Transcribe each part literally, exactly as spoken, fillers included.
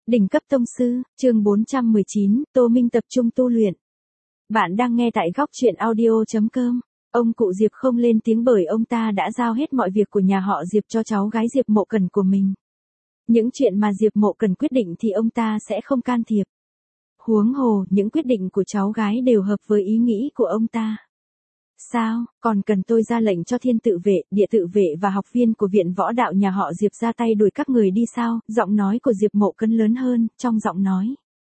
Đỉnh cấp tông sư, chương bốn trăm mười chín, Tô Minh tập trung tu luyện. Bạn đang nghe tại góc truyện audio chấm com. Ông cụ Diệp không lên tiếng bởi ông ta đã giao hết mọi việc của nhà họ Diệp cho cháu gái Diệp Mộ Cẩn của mình. Những chuyện mà Diệp Mộ Cẩn quyết định thì ông ta sẽ không can thiệp. Huống hồ, những quyết định của cháu gái đều hợp với ý nghĩ của ông ta. Sao, còn cần tôi ra lệnh cho thiên tự vệ, địa tự vệ và học viên của viện võ đạo nhà họ Diệp ra tay đuổi các người đi sao? Giọng nói của Diệp Mộ Cẩn lớn hơn, trong giọng nói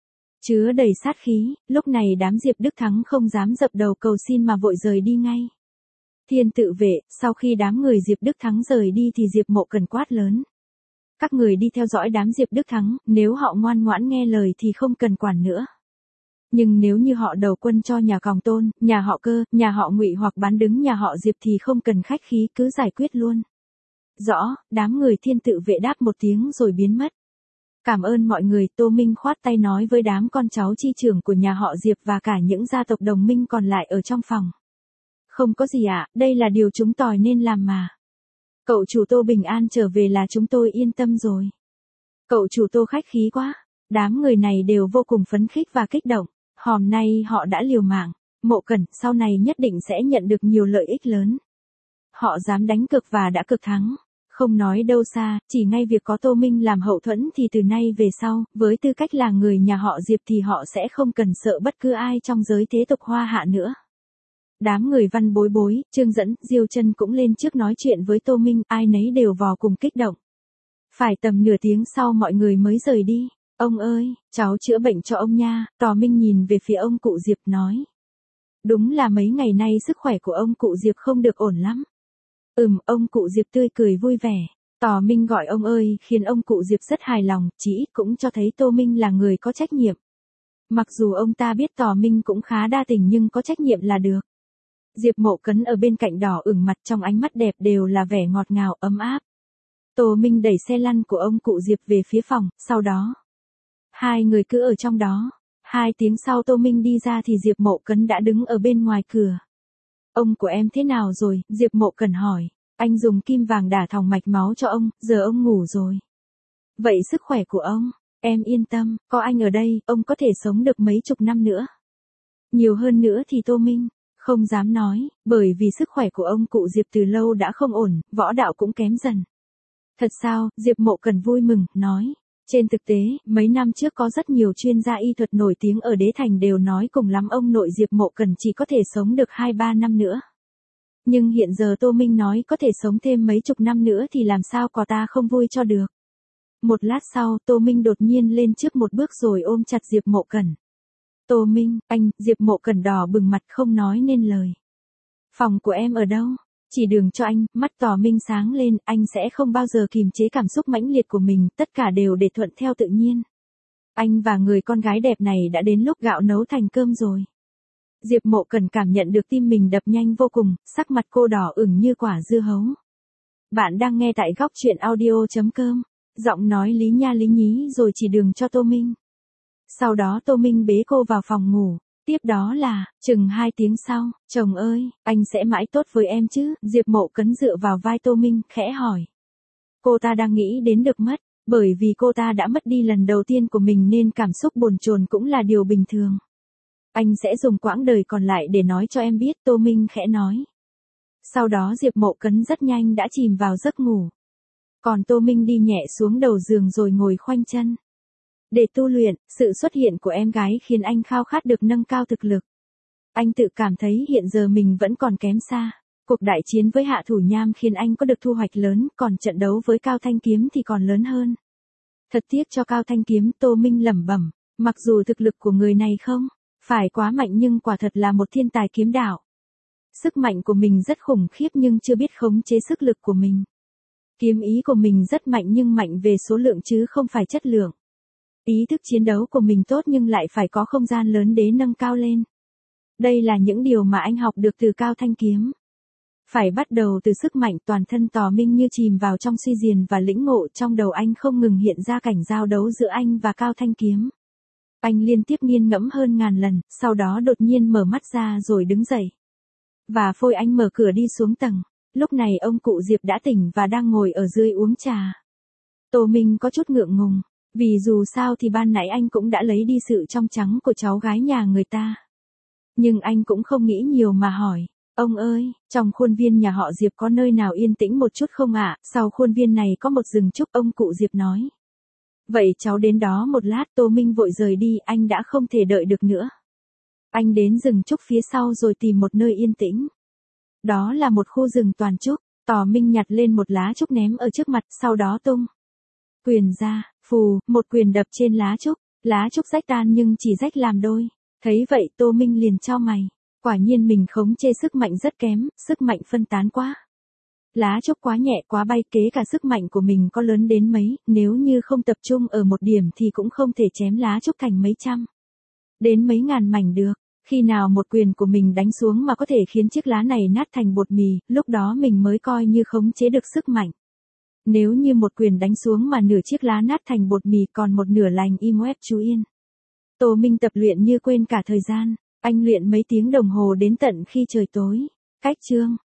chứa đầy sát khí, lúc này đám Diệp Đức Thắng không dám dập đầu cầu xin mà vội rời đi ngay. Thiên tự vệ, sau khi đám người Diệp Đức Thắng rời đi thì Diệp Mộ Cẩn quát lớn. Các người đi theo dõi đám Diệp Đức Thắng, nếu họ ngoan ngoãn nghe lời thì không cần quản nữa. Nhưng nếu như họ đầu quân cho nhà Còng Tôn, nhà họ Cơ, nhà họ Ngụy hoặc bán đứng nhà họ Diệp thì không cần khách khí, cứ giải quyết luôn. Rõ, đám người thiên tự vệ đáp một tiếng rồi biến mất. Cảm ơn mọi người, Tô Minh khoát tay nói với đám con cháu chi trưởng của nhà họ Diệp và cả những gia tộc đồng minh còn lại ở trong phòng. Không có gì ạ, à, đây là điều chúng tôi nên làm mà. Cậu chủ Tô bình an trở về là chúng tôi yên tâm rồi. Cậu chủ Tô khách khí quá. Đám người này đều vô cùng phấn khích và kích động. Hôm nay họ đã liều mạng. Mộ Cẩn sau này nhất định sẽ nhận được nhiều lợi ích lớn. Họ dám đánh cược và đã cực thắng. Không nói đâu xa, chỉ ngay việc có Tô Minh làm hậu thuẫn thì từ nay về sau, với tư cách là người nhà họ Diệp thì họ sẽ không cần sợ bất cứ ai trong giới thế tục Hoa Hạ nữa. Đám người Văn Bối Bối, Trương Dẫn, Diêu Chân cũng lên trước nói chuyện với Tô Minh, ai nấy đều vò cùng kích động. Phải tầm nửa tiếng sau mọi người mới rời đi. Ông ơi, cháu chữa bệnh cho ông nha, Tò Minh nhìn về phía ông cụ Diệp nói. Đúng là mấy ngày nay sức khỏe của ông cụ Diệp không được ổn lắm. Ừm, ông cụ Diệp tươi cười vui vẻ. Tò Minh gọi ông ơi khiến ông cụ Diệp rất hài lòng, chỉ ít cũng cho thấy Tô Minh là người có trách nhiệm. Mặc dù ông ta biết Tò Minh cũng khá đa tình nhưng có trách nhiệm là được. Diệp Mộ Cẩn ở bên cạnh đỏ ửng mặt, trong ánh mắt đẹp đều là vẻ ngọt ngào ấm áp. Tô Minh đẩy xe lăn của ông cụ Diệp về phía phòng, sau đó hai người cứ ở trong đó. Hai tiếng sau Tô Minh đi ra thì Diệp Mộ Cẩn đã đứng ở bên ngoài cửa. Ông của em thế nào rồi? Diệp Mộ Cẩn hỏi. Anh dùng kim vàng đả thòng mạch máu cho ông, giờ ông ngủ rồi. Vậy sức khỏe của ông? Em yên tâm, có anh ở đây, ông có thể sống được mấy chục năm nữa. Nhiều hơn nữa thì Tô Minh không dám nói, bởi vì sức khỏe của ông cụ Diệp từ lâu đã không ổn, võ đạo cũng kém dần. Thật sao? Diệp Mộ Cẩn vui mừng, nói. Trên thực tế, mấy năm trước có rất nhiều chuyên gia y thuật nổi tiếng ở Đế Thành đều nói cùng lắm ông nội Diệp Mộ Cẩn chỉ có thể sống được hai ba năm nữa. Nhưng hiện giờ Tô Minh nói có thể sống thêm mấy chục năm nữa thì làm sao có ta không vui cho được. Một lát sau, Tô Minh đột nhiên lên trước một bước rồi ôm chặt Diệp Mộ Cẩn. Tô Minh, anh, Diệp Mộ Cẩn đỏ bừng mặt không nói nên lời. Phòng của em ở đâu? Chỉ đường cho anh, mắt Tò Minh sáng lên, anh sẽ không bao giờ kìm chế cảm xúc mãnh liệt của mình, tất cả đều để thuận theo tự nhiên. Anh và người con gái đẹp này đã đến lúc gạo nấu thành cơm rồi. Diệp Mộ Cẩn cảm nhận được tim mình đập nhanh vô cùng, sắc mặt cô đỏ ửng như quả dưa hấu. Bạn đang nghe tại góc truyện audio chấm com, giọng nói lý nha lý nhí rồi chỉ đường cho Tô Minh. Sau đó Tô Minh bế cô vào phòng ngủ. Tiếp đó là, chừng hai tiếng sau, chồng ơi, anh sẽ mãi tốt với em chứ? Diệp Mộ Cẩn dựa vào vai Tô Minh, khẽ hỏi. Cô ta đang nghĩ đến được mất, bởi vì cô ta đã mất đi lần đầu tiên của mình nên cảm xúc bồn chồn cũng là điều bình thường. Anh sẽ dùng quãng đời còn lại để nói cho em biết, Tô Minh khẽ nói. Sau đó Diệp Mộ Cẩn rất nhanh đã chìm vào giấc ngủ. Còn Tô Minh đi nhẹ xuống đầu giường rồi ngồi khoanh chân. Để tu luyện, sự xuất hiện của em gái khiến anh khao khát được nâng cao thực lực. Anh tự cảm thấy hiện giờ mình vẫn còn kém xa. Cuộc đại chiến với Hạ Thủ Nham khiến anh có được thu hoạch lớn, còn trận đấu với Cao Thanh Kiếm thì còn lớn hơn. Thật tiếc cho Cao Thanh Kiếm, Tô Minh lẩm bẩm, mặc dù thực lực của người này không phải quá mạnh nhưng quả thật là một thiên tài kiếm đạo. Sức mạnh của mình rất khủng khiếp nhưng chưa biết khống chế sức lực của mình. Kiếm ý của mình rất mạnh nhưng mạnh về số lượng chứ không phải chất lượng. Ý thức chiến đấu của mình tốt nhưng lại phải có không gian lớn để nâng cao lên. Đây là những điều mà anh học được từ Cao Thanh Kiếm. Phải bắt đầu từ sức mạnh toàn thân. Tò Minh như chìm vào trong suy diền và lĩnh ngộ, trong đầu anh không ngừng hiện ra cảnh giao đấu giữa anh và Cao Thanh Kiếm. Anh liên tiếp nghiền ngẫm hơn ngàn lần, sau đó đột nhiên mở mắt ra rồi đứng dậy. Và phôi anh mở cửa đi xuống tầng. Lúc này ông cụ Diệp đã tỉnh và đang ngồi ở dưới uống trà. Tô Minh có chút ngượng ngùng. Vì dù sao thì ban nãy anh cũng đã lấy đi sự trong trắng của cháu gái nhà người ta. Nhưng anh cũng không nghĩ nhiều mà hỏi, ông ơi, trong khuôn viên nhà họ Diệp có nơi nào yên tĩnh một chút không ạ? Sau khuôn viên này có một rừng trúc, ông cụ Diệp nói. Vậy cháu đến đó một lát. Tô Minh vội rời đi, anh đã không thể đợi được nữa. Anh đến rừng trúc phía sau rồi tìm một nơi yên tĩnh. Đó là một khu rừng toàn trúc. Tò Minh nhặt lên một lá trúc ném ở trước mặt, sau đó tung quyền ra, phù, một quyền đập trên lá trúc. Lá trúc rách tan nhưng chỉ rách làm đôi. Thấy vậy Tô Minh liền chau mày. Quả nhiên mình khống chế sức mạnh rất kém, sức mạnh phân tán quá. Lá trúc quá nhẹ quá bay, kế cả sức mạnh của mình có lớn đến mấy, nếu như không tập trung ở một điểm thì cũng không thể chém lá trúc thành mấy trăm, đến mấy ngàn mảnh được. Khi nào một quyền của mình đánh xuống mà có thể khiến chiếc lá này nát thành bột mì, lúc đó mình mới coi như khống chế được sức mạnh. Nếu như một quyền đánh xuống mà nửa chiếc lá nát thành bột mì còn một nửa lành im web chú yên. Tô Minh tập luyện như quên cả thời gian, anh luyện mấy tiếng đồng hồ đến tận khi trời tối. Cách chương